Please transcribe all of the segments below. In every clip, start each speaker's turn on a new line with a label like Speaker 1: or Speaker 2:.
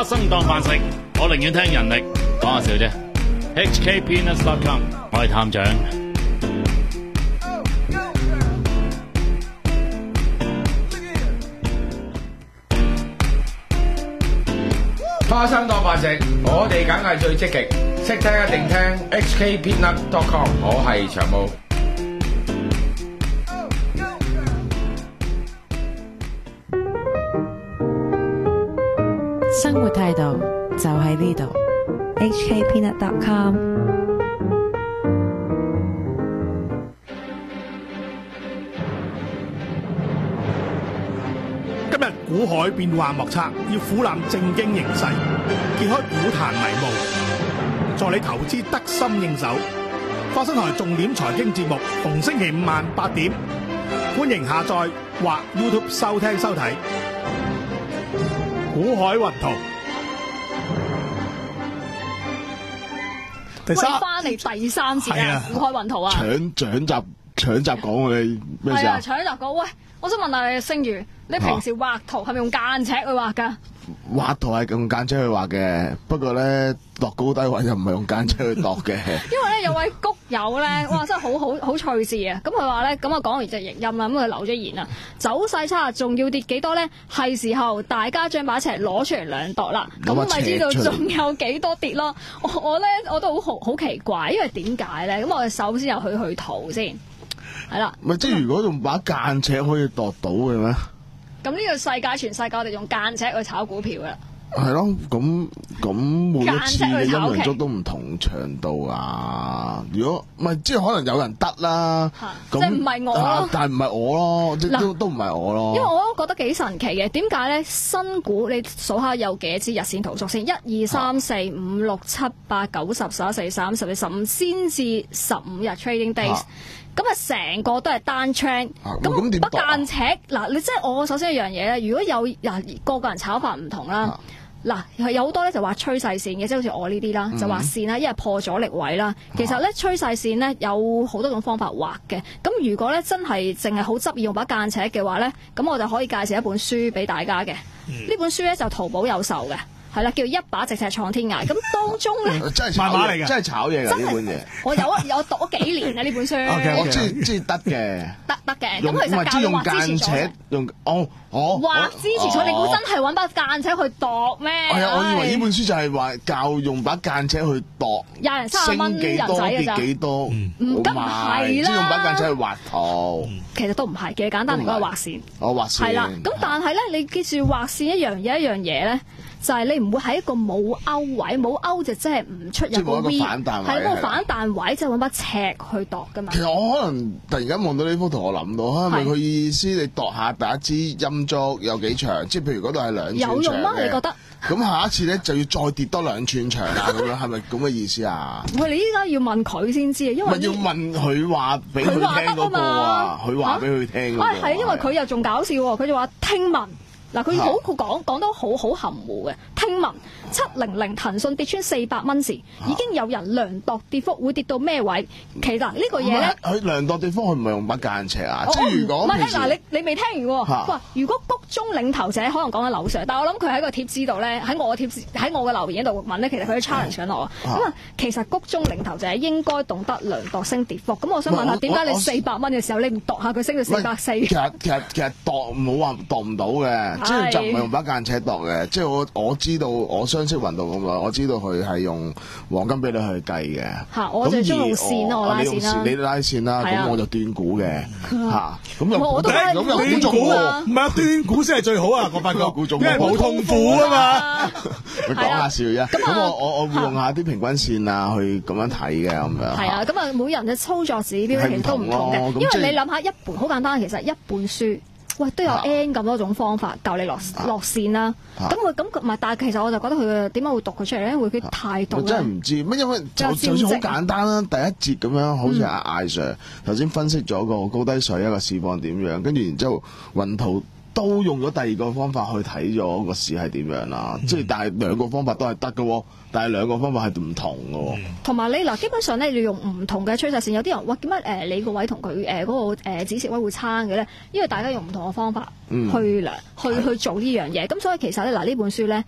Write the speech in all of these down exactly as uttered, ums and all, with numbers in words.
Speaker 1: 生當飯食，我寧願聽人力。講下笑啫。H K Peanuts dot com， 我係探長。
Speaker 2: 花生當飯食，我哋梗係最積極，識聽一定聽 H K Peanuts dot com， 我係長毛。
Speaker 3: 生活態度就喺呢度 ，H K Peanuts dot com。
Speaker 4: 今日股海變幻莫測，要俯覽正經形勢，揭開股壇迷霧，助你投資得心應手。花生台重點財經節目，逢星期五晚八點，歡迎下載或 YouTube 收聽收睇。股海雲圖，第三
Speaker 5: 翻嚟第三次啊！股海雲圖啊！
Speaker 6: 搶搶集搶集講我哋咩事啊？
Speaker 5: 係啊，搶集講。喂，我想問下你，星如，你平時畫圖係咪用間尺去畫㗎？
Speaker 6: 畫圖係用間尺去畫嘅，不過咧度高低位就唔係用間尺去度嘅。
Speaker 5: 因為咧有位谷友咧，哇真係好好好趣事啊！咁佢話咧，咁啊講完隻譯音啦，咁佢留咗言啊，走勢差仲要跌幾多咧？係時候大家將把尺攞出嚟量度啦，咁咪知道仲有幾多跌咯？我我咧我都好好奇怪，因為點解咧？咁我哋首先又去去圖先，係啦。
Speaker 6: 咪即係如果用把間尺可以度到嘅咩？
Speaker 5: 咁呢個世界全世界我哋用間尺去炒股票噶啦。
Speaker 6: 係咯，咁咁每一次嘅陰陽燭都唔同長度啊！如果唔係，即係可能有人得啦，
Speaker 5: 即係唔係我咯，
Speaker 6: 但係唔係我咯，即都都唔係我咯。
Speaker 5: 因為我都覺得幾神奇嘅，點解咧？新股你數下有幾多支日線圖數先？一二三四五六七八九十十一十二三十四十五先至十五日 trading days。咁啊，成個都係單 trend，咁不間尺嗱，你即係我首先一樣嘢咧，如果有嗱個個人炒法唔同啦，嗱係有好多咧就話趨勢線嘅，即係好似我呢啲啦，就話線啦，因為破阻力位啦。其實咧趨勢線咧有好多種方法畫嘅，咁如果咧真係淨係好執意用把間尺嘅話咧，咁我就可以介紹一本書俾大家嘅，呢、嗯、本書咧就淘寶有售嘅。係啦，叫一把直尺闖天涯。咁當中咧，
Speaker 6: 真係炒嘢嚟嘅，真係炒嘢㗎呢本嘢。
Speaker 5: 我有啊，有讀咗幾年啊呢本書。
Speaker 6: Okay, okay. 我知知得嘅，
Speaker 5: 得得嘅。咁其實教你畫支持咗。
Speaker 6: 用哦哦。
Speaker 5: 畫支持咗，你估真係揾把間尺去度咩？
Speaker 6: 係啊，我以為呢本書就係話教用把間尺去度。
Speaker 5: 廿人三十蚊人仔㗎咋？
Speaker 6: 跌幾多？唔
Speaker 5: 唔係啦。
Speaker 6: 即係用把間尺去畫圖。
Speaker 5: 其實都唔係嘅，簡單嚟講係畫線。
Speaker 6: 我畫線。
Speaker 5: 係啦，咁但係咧，你記住畫線一樣嘢一樣嘢咧。就係你唔會喺一個冇勾位，冇勾就即係唔出入個 V， 係冇反彈位，即係揾把尺去度㗎嘛。
Speaker 6: 其實我可能突然間望到呢幅圖，我諗到係咪佢意思你度下第一支陰燭有幾長？即係譬如嗰度係兩寸長
Speaker 5: 有用嗎？你覺得？
Speaker 6: 咁下一次咧就要再跌多兩寸長啊！咁樣係咪咁嘅意思啊？
Speaker 5: 喂，你依家要問佢先知啊，因為
Speaker 6: 要問佢話俾佢聽嗰個啊，佢話俾佢聽嗰個。
Speaker 5: 啊，係因為佢又仲搞笑喎，佢就話聽聞。嗱，佢好佢講講得好好含糊嘅。聽聞七零零騰訊跌穿四百蚊時，已經有人量度跌幅會跌到咩位？其實呢個嘢咧，
Speaker 6: 佢量度跌幅佢唔係用把間尺啊。即
Speaker 5: 係
Speaker 6: 如果
Speaker 5: 唔係嗱，你你未聽完喎？哇！如果谷中領頭者可能講緊樓上，但係我諗佢喺個貼紙度咧，喺我嘅貼喺我嘅留言度問咧，其實佢都 challenge 緊我。咁啊，其實谷中領頭者應該懂得量度升跌幅。咁我想問下，點解你四百蚊嘅時候你唔度下佢升到四百四？
Speaker 6: 其實其實其實度冇話度唔到嘅。即係就唔係用把間尺度嘅，即係我我知道我相識運動咁耐，我知道佢係用黃金比例去計嘅。
Speaker 5: 嚇，我就中用線咯，我拉線啦。
Speaker 6: 你拉線啦，咁我就斷股嘅嚇。咁又
Speaker 5: 我都係
Speaker 6: 咁又
Speaker 4: 斷股啊！唔係啊，斷股先係最好啊！我發覺，因為冇痛苦啊嘛。
Speaker 6: 你講下笑啫。咁我我我會用下啲平均線啊，去咁樣睇嘅咁樣。
Speaker 5: 係啊，咁啊，每人嘅操作指標其實都唔同嘅，因為你諗下一本好簡單，其實一本書。喂，都有 N 咁多種方法教你落落線啦。咁佢咁唔係，但係其實我就覺得佢點解會讀佢出嚟咧？因為佢態度咧。我真係
Speaker 6: 唔知乜，因為就就算好簡單啦，第一節咁樣，好似阿艾 Sir 頭先分析咗個高低水一個市況點樣，跟住然之後雲圖都用咗第二個方法去睇咗個市係點樣啦。即係但係兩個方法都係得嘅，但係兩個方法係唔同嘅。
Speaker 5: 同埋你嗱，基本上咧，你用唔同嘅趨勢線，有啲人哇點解誒你個位同佢誒嗰個誒止蝕位會差嘅咧？因為大家用唔同嘅方法去量、嗯、去去做呢樣嘢。咁所以其實咧嗱，呢本書咧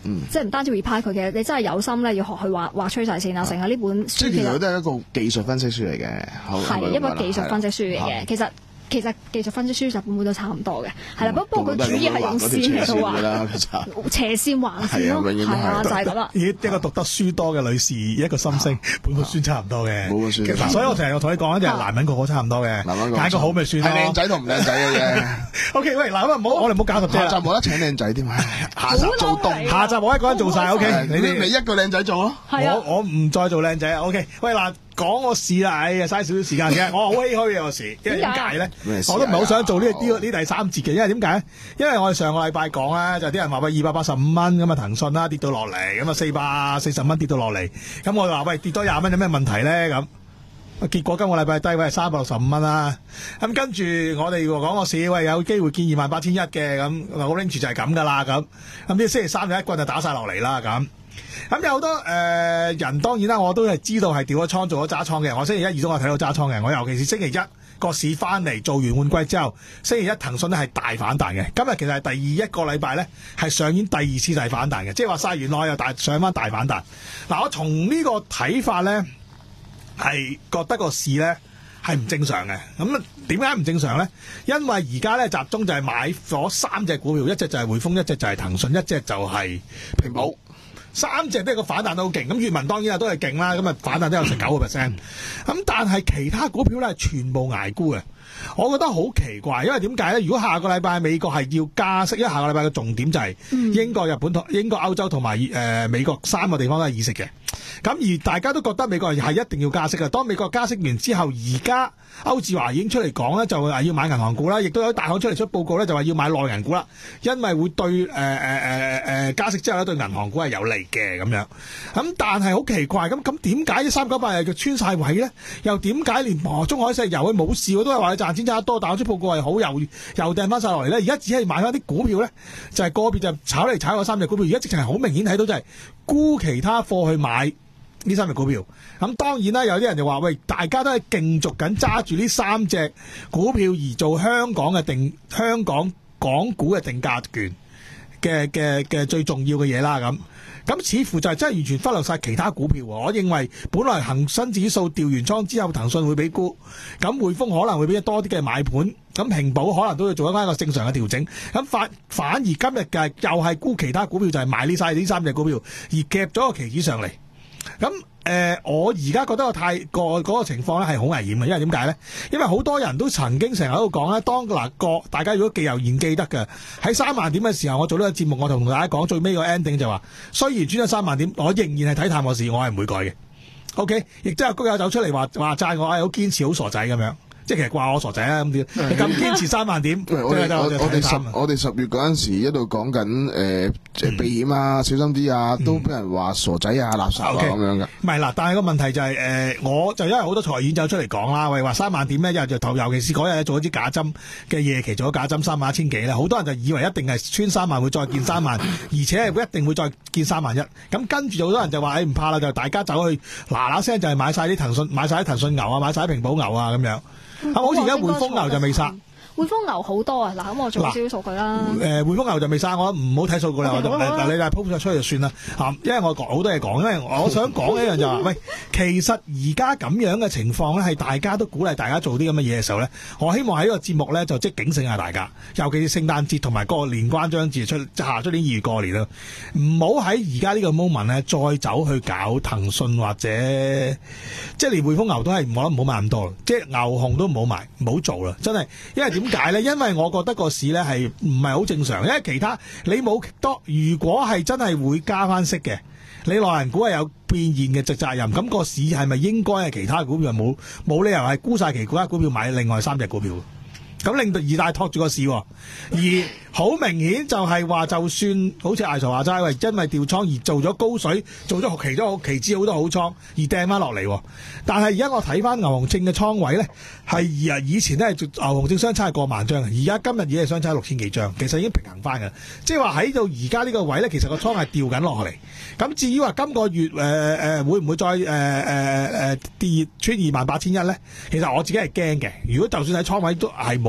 Speaker 5: 即係唔單止 reply 佢嘅，你真係有心咧要學去畫畫趨勢線啊，成日呢本書
Speaker 6: 即係其實都係一個技術分析書嚟嘅，
Speaker 5: 係一本技術分析書嚟嘅，其實。其實技術分析書就本本都差唔多嘅，係啦，不不過佢主要係用線嚟到畫斜線橫線咯，係啊，就係咁啦。
Speaker 4: 咦，一個讀得書多嘅女士，一個心聲，本本書差唔多嘅，
Speaker 6: 本本書。
Speaker 4: 所以我成日同你講咧，就係男人個個差唔多嘅，揀個好咪算咯。
Speaker 6: 係靚仔同唔靚仔嘅啫。
Speaker 4: O K， 喂，嗱咁啊，唔好，我哋唔好搞咁多。
Speaker 6: 下集冇得請靚仔添啊！下集做凍，
Speaker 4: 下集我一個人做晒。O K，你哋
Speaker 6: 你一個靚仔做咯。
Speaker 4: 我我唔再做靚仔。O K，喂嗱。講個事啦，哎呀，嘥少少時間嘅，我好唏噓嘅個事，因為點解咧？我都唔係好想做呢呢呢第三節嘅，因為點解咧？因為我哋上個禮拜講咧，就啲人話喂二百八十五蚊咁啊，騰訊啦跌到落嚟，咁啊四百四十蚊跌到落嚟，咁我就話喂跌多廿蚊有咩問題咧？咁結果今個禮拜低位係三百六十五蚊啦，咁跟住我哋講個市，喂有機會見二萬八千一嘅，咁個 range 就係咁噶啦，咁咁啲星期三就一棍就打晒落嚟啦，咁。咁有好多誒、呃、人當然啦，我都係知道係調咗倉做咗揸倉嘅。我星期一、二都我睇到揸倉嘅。我尤其是星期一個市翻嚟做完換季之後，星期一騰訊咧係大反彈嘅。今日其實係第二一個禮拜咧係上演第二次大反彈嘅，即係話晒完內又大上翻大反彈。嗱，我從呢個睇法咧係覺得個市咧係唔正常嘅。咁點解唔正常咧？因為而家咧集中就係買咗三隻股票，一隻就係匯豐，一隻就係騰訊，一隻就係平保。三隻都係個反彈都好勁，咁粵文當然啊都係勁啦，咁啊反彈都有成九個 percent，咁但係其他股票咧係全部捱沽嘅，我覺得好奇怪，因為點解咧？如果下個禮拜美國係要加息，因為下個禮拜嘅重點就係英國、日本同英國、歐洲同埋誒美國三個地方都係議息嘅，咁而大家都覺得美國係一定要加息嘅。當美國加息完之後，而家歐志華已經出嚟講咧，就話要買銀行股啦，亦都有大行出嚟出報告咧，就話要買內銀股啦，因為會對誒誒誒誒加息之後咧對銀行股係有利嘅咁樣。咁但係好奇怪，咁咁點解啲三九八又穿晒位咧？又點解連中海石油佢冇事，都係話佢賺錢賺得多，但係出報告係好又又掟翻晒落嚟咧？而家只係買翻啲股票咧，就係、是、個別就炒嚟炒嗰三隻股票，而家直情係好明顯睇到就係沽其他貨去買呢三隻股票。咁當然啦，有啲人就話喂，大家都係競逐緊揸住呢三隻股票而做香港嘅定香港港股嘅定價權嘅嘅嘅最重要嘅嘢啦咁。咁似乎就係真係完全忽略晒其他股票。我認為本來恒生指數調完倉之後，騰訊會俾沽，咁匯豐可能會俾多啲嘅買盤，咁平保可能都要做翻一個正常嘅調整。咁反反而今日嘅又係沽其他股票，就係、是、買呢晒呢三隻股票，而夾咗個期指上嚟。咁誒、呃，我而家覺得個太過嗰個情況咧係好危險嘅，因為點解咧？因為好多人都曾經成日喺度講咧，當嗱個大家如果記猶然記得嘅，喺三萬點嘅時候，我做呢個節目，我同大家講最尾個 ending 就話，雖然穿咗三萬點，我仍然係睇淡個市，我係唔會改嘅。OK，亦都有高友走出嚟話話讚我係好堅持，好傻仔咁樣。即係其實掛我傻仔啦咁啲，你咁堅持三萬點，
Speaker 6: 我哋我哋十我哋十月嗰陣時一路講緊誒，即係避險啊，小心啲啊，都俾人話傻仔啊、垃圾啊咁樣嘅。
Speaker 4: 唔係嗱，但係個問題就係誒，我就因為好多財演走出嚟講啦，喂話三萬點咧，一日就投，尤其是嗰日做一支假針嘅夜期做咗假針三萬一千幾啦，好多人就以為一定係穿三萬會再見三萬，而且係會一定會再見三萬一。咁跟住好多人就話誒唔怕啦，就大家走去嗱嗱聲就係買晒啲騰訊，買晒啲騰訊牛啊，買晒啲平保牛啊咁樣。啊！好似而家匯豐牛就未殺，
Speaker 5: 匯豐牛好多啊！嗱，咁我做少少數據啦。
Speaker 4: 誒，匯豐牛就未殺，我唔好睇數據啦。嗱，你就 post 咗出去就算啦。嚇，因為我講好多嘢講，因為我想講一樣就話，喂，其實而家咁樣嘅情況咧，係大家都鼓勵大家做啲咁嘅嘢嘅時候咧，我希望喺呢個節目咧就即係警醒下大家，尤其是聖誕節同埋個年關將至出，下出年二月過年啦，唔好喺而家呢個 moment 咧再走去搞騰訊或者即係連匯豐牛都係我諗唔好買咁多，即係牛熊都唔好買，唔好做啦，真係，因為點解咧？因為我覺得個市咧係唔係好正常，因為其他你冇多，如果係真係會加翻息嘅，你內銀股係有變現嘅責任，咁個市係咪應該係其他股票冇冇理由係沽晒其他股票買另外三隻股票？咁令到二大托住個市，而好明顯就係話，就算好似艾 Sir 話齋，喂，因為調倉而做咗高水，做咗期咗期指好多好倉，而掟翻落嚟。但係而家我睇翻牛熊證嘅倉位咧，係而以前咧牛熊證相差係過萬張，而家今日已經係相差六千幾張，其實已經平衡翻嘅。即係話喺到而家呢個位咧，其實個倉係掉緊落嚟。咁至於話今個月誒誒、呃、會唔會再誒誒誒跌穿二萬八千一咧？其實我自己係驚嘅。如果就算喺倉位都係冇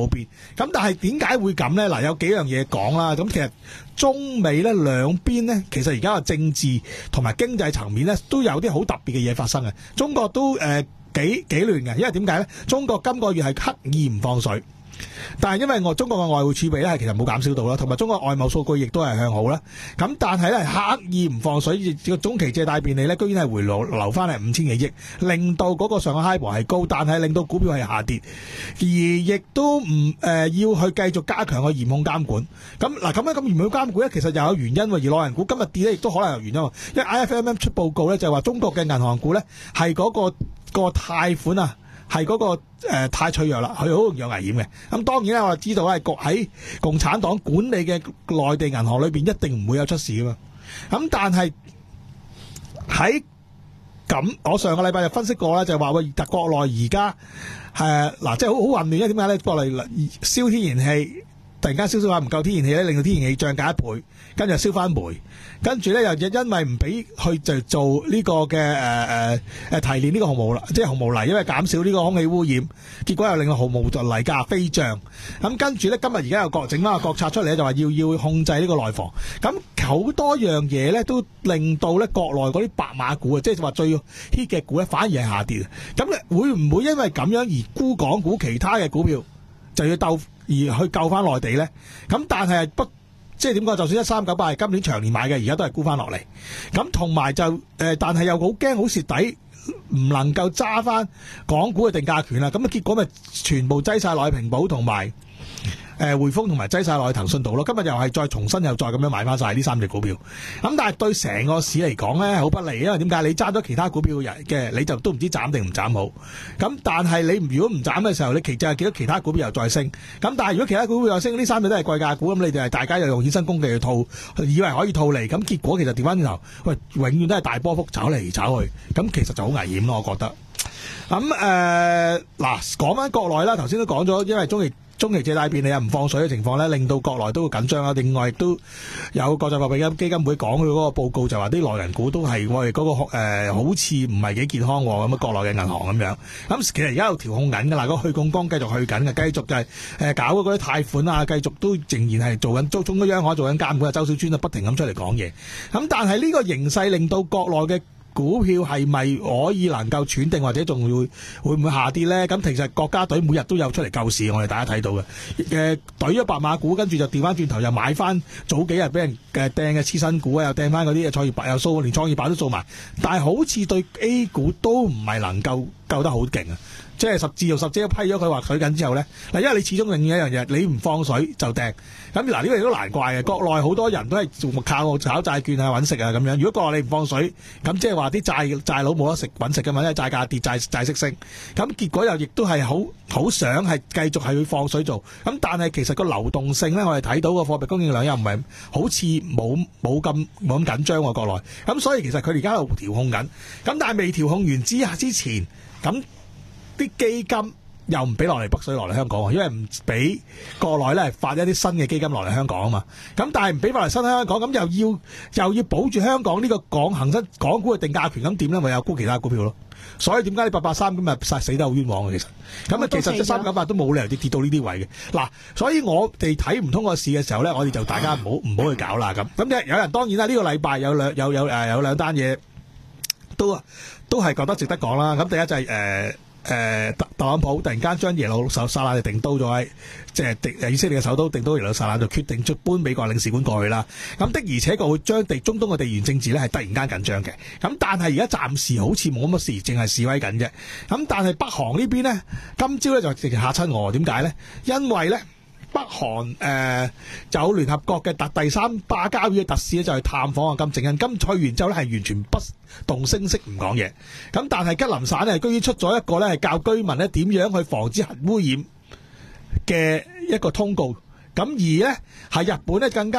Speaker 4: 嗰邊。咁但係點解會咁咧？嗱，有幾樣嘢講啦。咁其實中美咧兩邊咧，其實而家嘅政治同埋經濟層面咧，都有啲好特別嘅嘢發生嘅。中國都誒、呃、幾幾亂嘅，因為點解咧？中國今個月係刻意唔放水。但係因為我中國嘅外匯儲備咧係其實冇減少到啦，同埋中國外貿數據亦都係向好啦。咁但係咧刻意唔放水，個中期借貸便利咧居然係回流留翻嚟五千幾億，令到嗰個上海 HIBOR 係高，但係令到股票係下跌，而亦都唔誒、呃、要去繼續加強個嚴控監管。咁嗱咁樣咁嚴控監管咧，其實又有原因喎。而內銀股今日跌咧，亦都可能有原因喎。因為 I F M M 出報告咧就係話中國嘅銀行股咧係嗰個、嗰個貸款啊。係嗰、那個誒、呃、太脆弱啦，佢好容易有危險嘅。咁當然咧，我就知道咧，國喺共產黨管理嘅內地銀行裏邊一定唔會有出事噶嘛。咁但係喺咁，我上個禮拜就分析過啦，就係話喂，國內而家誒嗱，即係好好混亂，因為點解咧？國內燒天然氣。突然間燒燒下唔夠天然氣咧，令到天然氣漲價一倍，跟住燒翻煤，跟住咧又因為唔俾去就做呢個嘅誒誒誒提煉呢個紅毛即係紅毛泥，因為減少呢個空氣污染，結果又令到紅毛泥價飛漲。咁跟住咧，今日而家又國整翻個國策出嚟咧，就話要要控制呢個內房。咁好多樣嘢咧，都令到咧國內嗰啲白馬股啊，即係話最 hit 嘅股咧，反而係下跌。咁咧會唔會因為咁樣而沽港股其他嘅股票就要鬥？而去救翻內地咧，咁但係不即係點講？就算一三九八係今年長年買嘅，而家都係沽翻落嚟。咁同埋就誒、呃，但係又好驚好蝕底，唔能夠揸翻港股嘅定價權啦。咁啊結果咪全部擠晒落去平保同埋誒匯豐同埋擠晒落去騰訊度咯。今日又係再重新又再咁樣買翻晒呢三隻股票。咁但係對成個市嚟講咧，好不利，因為點解？你揸咗其他股票嘅，你就都唔知斬定唔斬好。咁但係你如果唔斬嘅時候，你其實係見到其他股票又再升。咁但係如果其他股票又升，呢三隻都係貴價股，咁你哋係大家又用衍生工具去套，以為可以套利，咁結果其實調翻轉頭，喂，永遠都係大波幅炒嚟炒去，咁其實就好危險咯，我覺得。咁誒嗱，講翻國內啦，頭先都講咗，因為中期中期借貸便利啊唔放水嘅情況咧，令到國內都會緊張啦。另外亦都有國際貨幣基金會講佢嗰個報告，就話啲內銀股都係我哋嗰個、呃、好似唔係幾健康喎，咁啊國內嘅銀行咁樣。咁其實而家有調控緊㗎啦，個去槓桿繼續去緊嘅，繼續就係誒搞嗰啲貸款啊，繼續都仍然係做緊，中中央央行做緊監管啊，周小川啊不停咁出嚟講嘢。咁但係呢個形勢令到國內嘅股票係咪可以能夠喘定，或者仲會會唔會下跌咧？咁其實國家隊每日都有出嚟救市，我哋大家睇到嘅。誒，懟咗白馬股，跟住就調翻轉頭又買翻早幾日俾人嘅掟嘅黐身股啊，又掟翻嗰啲創業板又掃，連創業板都掃埋。但係好似對 A 股都唔係能夠救得好勁啊！即係十字又十隻批咗佢話水緊之後咧，嗱，因為你始終另一樣嘢，你唔放水就掟。咁嗱，呢個亦都難怪嘅。國內好多人都係做靠炒債券啊揾食啊咁樣。如果國內你唔放水，咁即係話啲債債佬冇得食揾食㗎嘛，因為債價跌、債債息升。咁結果又亦都係好好想係繼續係去放水做。咁但係其實個流動性咧，我哋睇到個貨幣供應量又唔係好似冇冇咁冇咁緊張喎國內。咁所以其實佢哋而家喺度調控緊。咁但係未調控完之之前，咁啲基金又唔俾落嚟北水落嚟香港，因為唔俾國內咧發一啲新嘅基金落嚟香港啊嘛。咁但係唔俾落嚟新香港，咁又要又要保住香港呢個港恒生港股嘅定價權，咁點咧？咪有沽其他股票咯。所以點解你八八三咁啊殺死得好冤枉嘅？其實咁啊，其實三九八都冇理由跌跌到呢啲位嘅。嗱，所以我哋睇唔通個市嘅時候咧，我哋就大家唔好唔好去搞啦咁。咁有人當然啦，呢、這個禮拜有兩有有誒有兩單嘢都都係覺得值得講啦。咁第一就係、是、誒。呃誒、呃、特特朗普突然間將耶路撒冷就定刀咗喺，即係以色列嘅首都定刀耶路撒冷，就決定出搬美國領事館過去啦。咁的而且確會將地中東嘅地緣政治咧係突然間緊張嘅。咁但係而家暫時好似冇乜事，淨係示威緊啫。咁但係北韓呢邊呢，今朝咧就直情嚇親我。點解呢？因為咧北韓誒、呃、有聯合國嘅特第三巴交與嘅特使咧就去探訪啊金正恩。今去完之後咧係完全不動聲色唔講嘢。咁但係吉林省咧居然出咗一個咧係教居民咧點樣去防止核污染嘅一個通告。咁而咧係日本咧更加出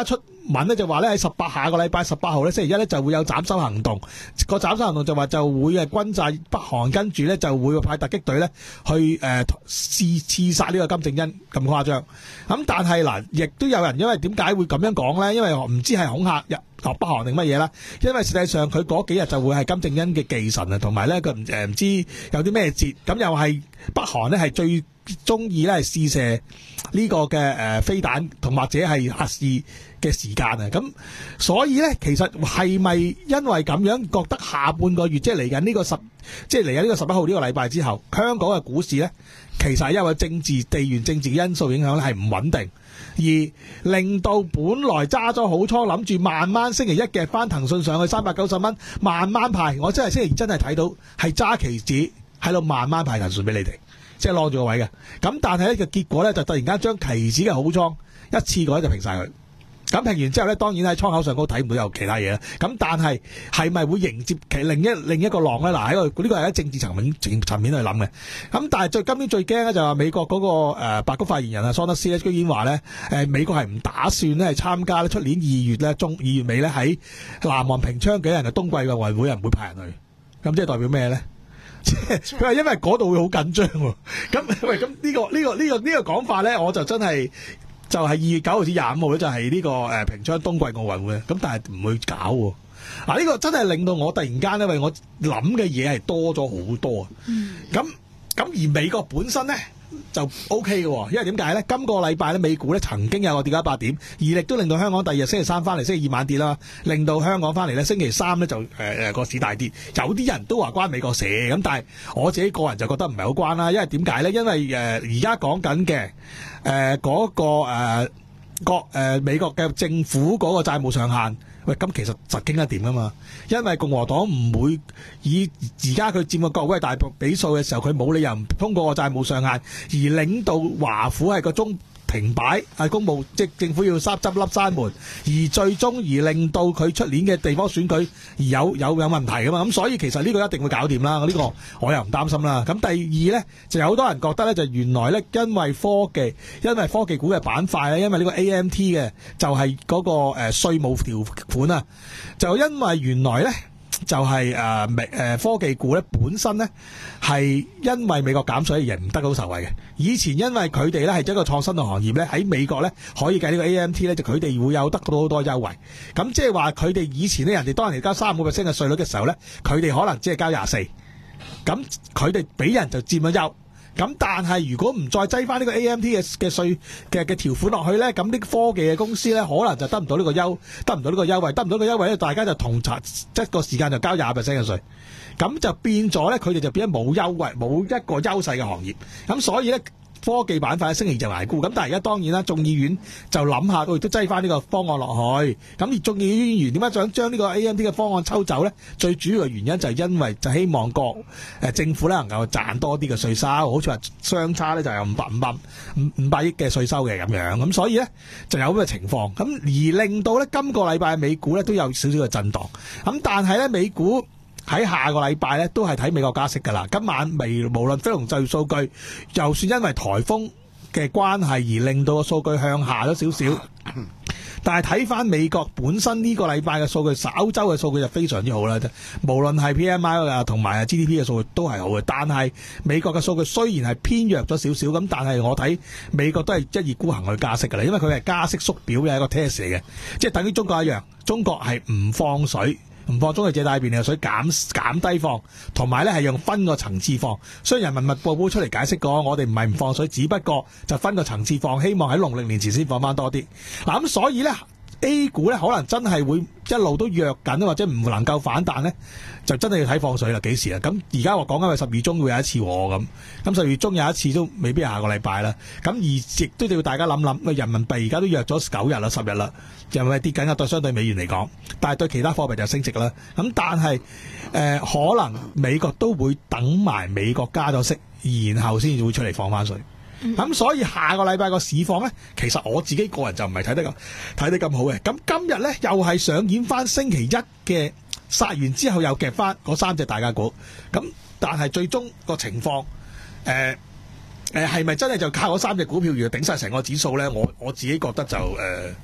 Speaker 4: 文咧就話咧喺十八下個禮拜十八號咧星期一咧就會有斬首行動，個斬首行動就話就會係轟炸北韓，跟住咧就會派突擊隊咧去誒刺刺殺呢個金正恩，咁誇張。咁但係嗱，亦都有人因為點解會咁樣講咧？因為唔知係恐嚇日北韓定乜嘢啦？因為實際上佢嗰幾日就會係金正恩嘅忌辰啊，同埋咧佢唔誒唔知有啲咩節，咁又係北韓咧係最中意咧係試射呢個嘅誒、呃、飛彈同或者係核試嘅時間啊，咁所以咧其實係咪因為咁樣覺得下半個月即係嚟緊呢個十即係嚟緊呢個十一號呢個禮拜之後，香港嘅股市咧其實係因為政治地緣政治因素影響咧係唔穩定，而令到本來揸咗好倉諗住慢慢星期一夾翻騰訊上去三百九十蚊慢慢派，我真係星期二真係睇到係揸期指喺度慢慢派騰訊俾你哋。即係攞住個位嘅，咁但係咧個結果咧就突然間將期指嘅好倉一次過咧就平晒佢，咁平完之後咧當然喺倉口上高睇唔到有其他嘢啦，咁但係係咪會迎接其另一另一個浪咧？嗱喺個呢個係喺政治層面層面去諗嘅，咁但係最今年最驚咧就係美國嗰、那個誒、呃、白宮發言人啊桑德斯咧居然話咧誒美國係唔打算咧係參加咧出年二月咧中二月尾咧喺南韓平昌舉行嘅冬季嘅運會，人唔會派人去，咁即係代表咩咧？佢話因為嗰度會好緊張喎，咁喂咁呢個呢個呢個呢個講法咧，我就真係就係二月九號至廿五號咧，就係呢個誒平昌冬季奧運會，咁但係唔會搞喎。嗱呢個真係令到我突然間咧，因為我諗嘅嘢係多咗好多啊。咁咁而美國本身咧就 O K 嘅，因為點解咧？今個禮拜咧美股咧曾經有個跌咗八點，而亦都令到香港第二日星期三翻嚟，星期二晚跌啦，令到香港翻嚟咧星期三咧就誒誒個市大跌。有啲人都話關美國事，咁但係我自己個人就覺得唔係好關啦，因為點解咧？因為誒而家講緊嘅誒嗰個誒國誒美國嘅政府嗰個債務上限。喂，咁其實實傾得掂噶嘛？因為共和黨唔會以而家佢佔個國會大比數嘅時候，佢冇理由唔通過個債務上限，而領導華府係個中停擺，係公務即係政府要閂執笠閂門，而最終而令到佢出年嘅地方選舉而有有有問題噶嘛？咁所以其實呢個一定會搞掂啦。呢、呢個我又唔擔心啦。咁第二呢，就有好多人覺得呢，就原來呢，因為科技，因為科技股嘅板塊咧，因為呢個 A M T 嘅就係嗰個誒稅務條款啊，就因為原來呢。就係誒美誒科技股咧本身咧係因為美國減稅而唔得到受惠嘅。以前因為佢哋咧係一個創新嘅行業咧，喺美國咧可以計呢個 A M T 咧，就佢哋會有得到好多優惠。咁即係話佢哋以前咧人哋當人哋交三個 percent 嘅稅率嘅時候咧，佢哋可能只係交廿四，咁佢哋俾人就佔咗優。咁但係如果唔再擠翻呢個 A M T 嘅嘅稅嘅嘅條款落去咧，咁啲科技嘅公司咧可能就得唔到呢個優，得唔到呢個優惠，得唔到呢個優惠咧，大家就同查一個時間就交廿 percent 嘅稅，咁就變咗咧，佢哋就變咗冇優惠，冇一個優勢嘅行業，咁所以咧。科技板塊星期就捱沽，咁但係而家當然啦，眾議院就諗下，佢都擠翻呢個方案落去。咁而眾議院點解想將呢個 A M T 嘅方案抽走咧？最主要嘅原因就係因為就希望個誒政府咧能夠賺多啲嘅稅收，好似話相差咧就有五百五百五五百億嘅稅收嘅咁樣。咁所以咧就有咁嘅情況，咁而令到咧今個禮拜美股咧都有少少嘅震盪。咁但係咧美股。喺下個禮拜咧，都係睇美國加息㗎啦。今晚未無論非農就業數據，就算因為颱風嘅關係而令到個數據向下咗少少，但係睇翻美國本身呢個禮拜嘅數據，稍週嘅數據就非常之好啦。無論係 P M I 啊同埋 G D P 嘅數據都係好嘅，但係美國嘅數據雖然係偏弱咗少少，咁但係我睇美國都係一意孤行去加息㗎啦，因為佢係加息縮表嘅一個 test 嚟嘅，即係等於中國一樣，中國係唔放水。唔放中嘅借貸便利水減減低放，同埋咧係用分個層次放。雖然人民日報報出嚟解釋過，我哋唔係唔放水，只不過就分個層次放，希望喺農曆年前先放翻多啲。嗱咁所以咧 A 股咧可能真係會一路都弱緊，或者唔能夠反彈咧，就真係要睇放水啦，幾時啊？咁而家我講緊係十二中會有一次喎，咁咁十二中有一次都未必係下個禮拜啦。咁而亦都要大家諗諗，人民幣而家都弱咗九日啦、十日啦，人民幣跌緊嘅對相對美元嚟講，但係對其他貨幣就升值啦。咁但係誒、呃、可能美國都會等埋美國加咗息，然後先至會出嚟放翻水。咁、嗯、所以下個禮拜個市況咧，其實我自己個人就唔係睇得咁睇得咁好嘅。咁今日咧又係上演翻星期一嘅殺完之後又夾翻嗰三隻大價股。咁但係最終個情況，誒誒係咪真係就靠嗰三隻股票而頂晒成個指數咧？我我自己覺得就誒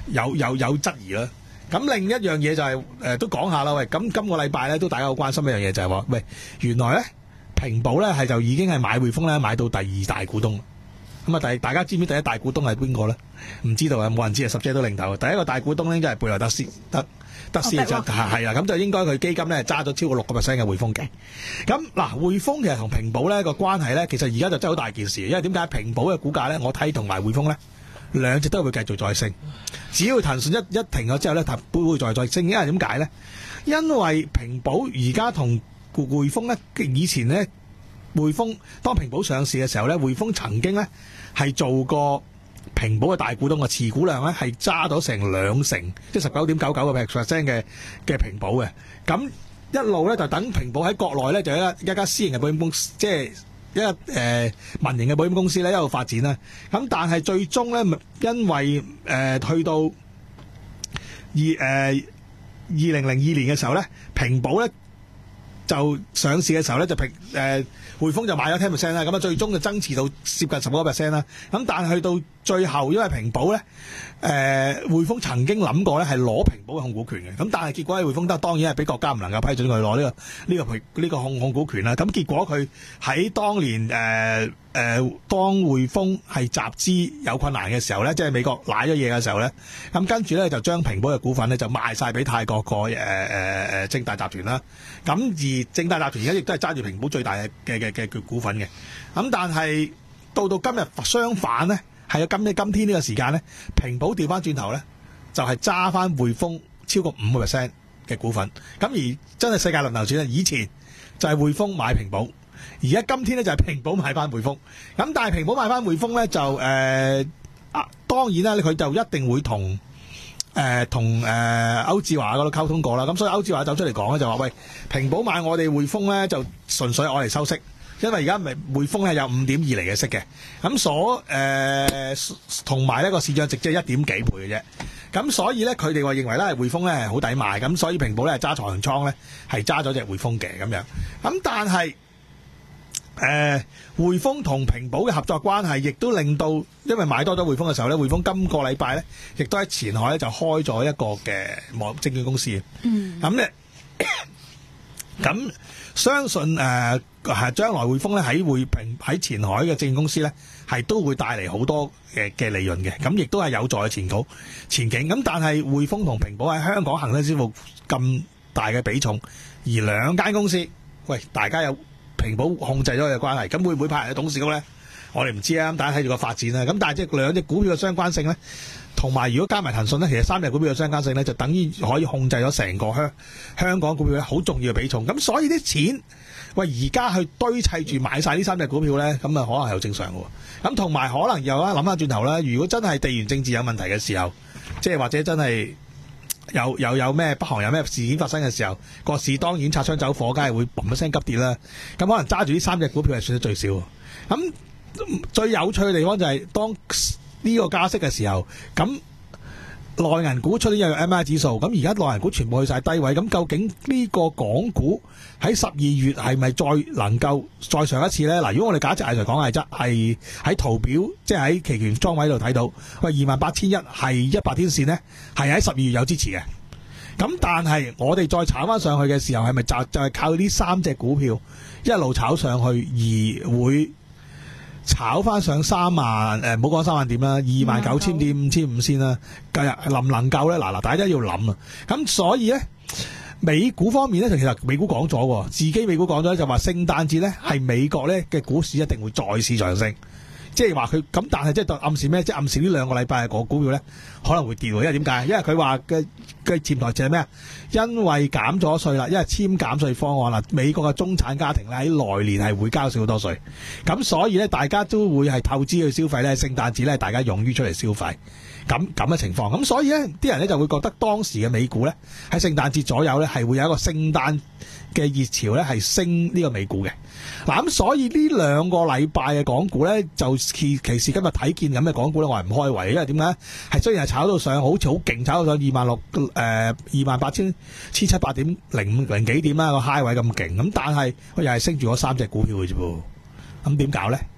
Speaker 4: 有有有質疑啦。咁另一樣嘢就係、是、誒、呃、都講下啦，喂，咁今個禮拜咧都大家好關心一樣嘢就係、是、話，喂，原來咧平保咧係就已經係買匯豐咧買到第二大股東。咁啊，第大家知唔知第一大股東係邊個咧？唔知道啊，冇人知啊，十隻都零頭。第一個大股東咧就係貝萊德斯德德斯就係係啦，咁就應該佢基金咧揸咗超過六個 percent 嘅匯豐嘅。咁嗱，匯豐其實同平保咧個關係咧，其實而家就真係好大件事，因為點解平保嘅股價咧，我睇同埋匯豐咧兩隻都會繼續再升，只要騰訊一一停咗之後咧，騰會會再再升。因為點解咧？因為平保而家同匯豐咧，以前咧匯豐當平保上市嘅時候咧，匯豐曾經咧係做過平保嘅大股東嘅持股量咧係揸咗成兩成，即係十九點九九個 percent 嘅嘅平保嘅。咁一路咧就等平保喺國內咧就一一家私營嘅保險公司，即係一個誒、呃、民營嘅保險公司咧一路發展啦。咁但係最終咧，因為誒、呃、去到二誒二零零二年嘅時候咧，平保咧就上市嘅時候咧就平誒。呃匯豐就買咗 ten percent 啦，咁啊最終就增持到接近十個 percent 啦。咁但係去到最後，因為平保咧，誒匯豐曾經諗過咧係攞平保嘅控股權嘅，咁但係結果喺匯豐得當然係俾國家唔能夠批准佢攞呢個呢、這個呢、這個控控股權啦。咁結果佢喺當年誒誒、呃呃、當匯豐係集資有困難嘅時候咧，即係美國瀨咗嘢嘅時候咧，咁跟住咧就將平保嘅股份咧就賣晒俾泰國個誒誒誒正大集團啦。咁而正大集團而家亦都係揸住平保最大嘅嘅嘅嘅股份嘅。咁但係到到今日相反咧。係啊，今呢今天呢個時間咧，平保調翻轉頭咧，就係揸翻匯豐超過五個 percent 嘅股份。咁而真係世界輪流轉啊！以前就係匯豐買平保，而家今天咧就係平保買翻匯豐。咁但係平保買翻匯豐咧就誒、呃、啊，當然啦，佢就一定會同誒同誒歐志華嗰度溝通過啦。咁所以歐志華走出嚟講咧就話：喂，平保買我哋匯豐咧就純粹我嚟收息。因為而家咪匯豐係有五點二厘嘅息嘅，咁所誒同埋呢個市賬值即係一點幾倍嘅啫，咁所以咧佢哋話認為咧匯豐咧係好抵買，咁所以平保咧係揸長倉咧係揸咗隻匯豐嘅咁樣，咁但係誒匯豐同平保嘅合作關係，亦都令到因為買多咗匯豐嘅時候咧，匯豐今個禮拜咧亦都喺前海咧就開咗一個嘅網證券公司，嗯，咁咧咁。相信誒係將來匯豐咧喺匯平喺前海嘅證券公司咧係都會帶嚟好多嘅嘅利潤嘅，咁亦都係有助嘅前景前景。咁但係匯豐同平保喺香港恒生支付咁大嘅比重，而兩間公司，喂，大家有平保控制咗嘅關係，咁會唔會派人去董事局咧？我哋唔知啊，咁大家睇住個發展啦。咁但係即係兩隻股票嘅相關性咧，同埋如果加埋騰訊咧，其實三隻股票嘅相關性咧，就等於可以控制咗成個香香港股票咧好重要嘅比重。咁所以啲錢，喂，而家去堆砌住買晒呢三隻股票咧，咁啊可能係好正常嘅。咁同埋可能又啊諗翻轉頭啦，如果真係地緣政治有問題嘅時候，即係或者真係有有有咩北韓有咩事件發生嘅時候，個市當然擦槍走火，梗係會嘣一聲急跌啦。咁可能揸住呢三隻股票係算得最少。咁最有趣嘅地方就係當呢個加息嘅時候，咁內銀股出呢個 M I 指數，咁而家內銀股全部去晒低位，咁究竟呢個港股喺十二月係咪再能夠再上一次呢？嗱，如果我哋假設係嚟講係質係喺圖表，即係喺期權倉位度睇到，喂，二萬八千一係一百天線呢，係喺十二月有支持嘅。咁但係我哋再炒翻上去嘅時候，係咪就就係靠呢三隻股票一路炒上去而會炒翻上三萬，誒，唔好講三萬點啦，二萬九千點五千五先啦，今日能唔能夠咧？嗱嗱，大家要諗啊！咁所以咧，美股方面咧，就其實美股講咗，自己美股講咗就話聖誕節咧係美國咧嘅股市一定會再次上升，即係話佢咁，但係即係暗示咩？即係暗示呢兩個禮拜個股票咧可能會跌喎，因為點解？因為佢話嘅嘅潛台詞係咩啊？因為減咗稅啦，因為簽減稅方案啦，美國嘅中產家庭咧喺來年係會交少好多稅，咁所以咧大家都會係透支去消費咧，聖誕節咧大家勇於出嚟消費，咁咁嘅情況，咁所以咧啲人咧就會覺得當時嘅美股咧喺聖誕節左右咧係會有一個聖誕嘅熱潮咧係升呢個美股嘅。嗱，咁所以呢兩個禮拜嘅港股咧就其其實今日睇見咁嘅港股咧我係唔開胃，因為點解？係雖然係炒到上好似好勁，炒到上二萬六誒二萬八千千七百點零零幾點啦，個 high 位咁勁，咁但係佢又係升住嗰三隻股票嘅啫噃，咁點搞咧？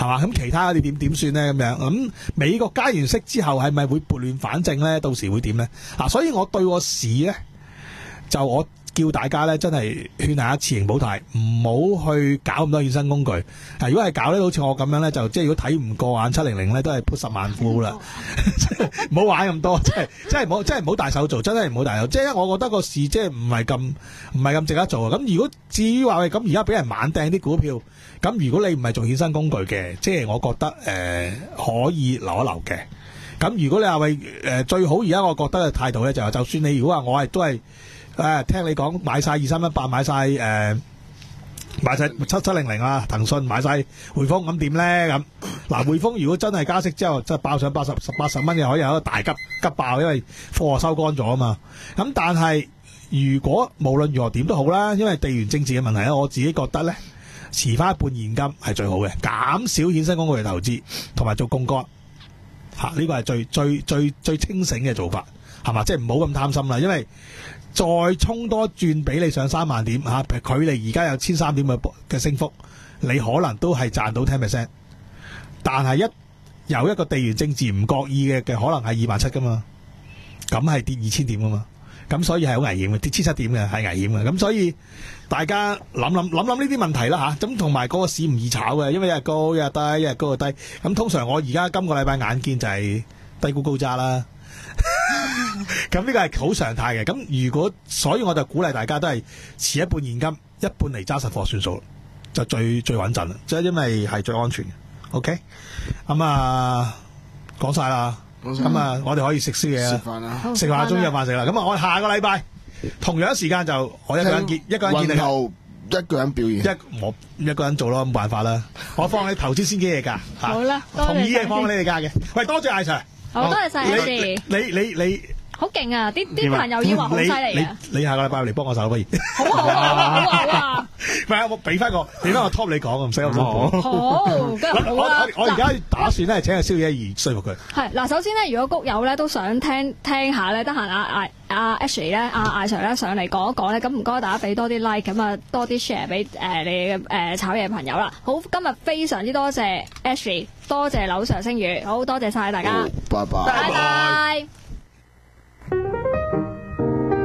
Speaker 4: 係嘛？咁其他你點點算咧？咁樣咁美國加完息之後係咪會撥亂反正咧？到時會點咧？啊，所以我對個市咧，就我叫大家咧，真係勸下持盈保泰，唔好去搞咁多衍生工具。啊，如果係搞咧，好似我咁樣咧，就即係如果睇唔過眼七零零咧，都係 put 十萬股啦，唔好玩咁多，即係真係唔好，真係唔好大手做，真係唔好大手。即係我覺得個市即係唔係咁唔係咁值得做啊。咁如果至於話喂，咁而家俾人猛掟啲股票，咁如果你唔係做衍生工具嘅，即係我覺得誒、呃、可以留一留嘅。咁如果你話喂誒最好而家我覺得嘅態度咧，就係就算你如果話我係都係。誒、啊，聽你講買晒二三一八，買晒誒、呃，買晒七七零零啊，騰訊買晒匯豐，咁點咧？咁嗱，匯豐如果真係加息之後，即係爆上八十十八十蚊嘅，可以有一個大急急爆，因為貨收乾咗啊嘛。咁但係如果無論如何點都好啦，因為地緣政治嘅問題咧，我自己覺得咧，持翻一半現金係最好嘅，減少衍生工具嘅投資，同埋做槓桿吓，呢、這個係最最最最清醒嘅做法，係嘛？即係唔好咁貪心啦，因為。再衝多轉俾你上三萬點嚇，距離而家有千三點嘅嘅升幅，你可能都係賺到 ten percent。但係一有一個地緣政治唔覺意嘅嘅，可能係二萬七噶嘛，咁係跌二千點噶嘛，咁所以係好危險嘅，跌千七點嘅係危險嘅。咁所以大家諗諗諗諗呢啲問題啦嚇，咁同埋嗰個市唔易炒嘅，因為一日高一日低，一日高又低。咁通常我而家今個禮拜眼見就係低估高揸啦。咁呢個係好常態嘅，咁如果所以我就鼓勵大家都係持一半現金，一半嚟揸實貨算數，就最最穩陣啦，即係因為係最安全嘅。OK，咁啊講晒啦，咁啊我哋可以食宵夜啦，食飯啦，食飯終於有飯食啦。咁啊我下個禮拜同樣時間就我一個人見，一個人見你後
Speaker 6: 一個人表演，
Speaker 4: 一我一個人做咯，冇辦法啦。我放你投資先機嘢㗎，
Speaker 5: 好啦，
Speaker 4: 同意嘅放你哋價嘅。喂，多謝艾 Sir。
Speaker 5: 好，多謝晒你哋。
Speaker 4: 你你你
Speaker 5: 好勁啊！啲啲朋友以為好犀利啊！
Speaker 4: 你下個禮拜嚟幫我手不如？
Speaker 5: 好啊好啊好啊好啊！
Speaker 4: 唔係啊，我俾翻個俾翻個 top 你講，唔使咁辛苦。
Speaker 5: 好，跟住好啦。
Speaker 4: 我我而家打算咧請個宵夜而說服佢。
Speaker 5: 係嗱，首先咧，如果谷友咧都想聽聽下咧，得閒阿阿阿 Ashley 咧，阿艾 Sir 咧上嚟講一講咧，咁唔該大家俾多啲 like， 咁啊多啲 share 俾誒你嘅誒炒嘢朋友啦。好，今日非常之多謝 Ashley， 多謝柳 Sir 聲語，好多謝晒大家，
Speaker 6: 拜拜，
Speaker 5: 拜拜。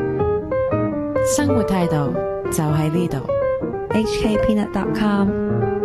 Speaker 3: 生活態度就喺呢度，H K Peanut dot com。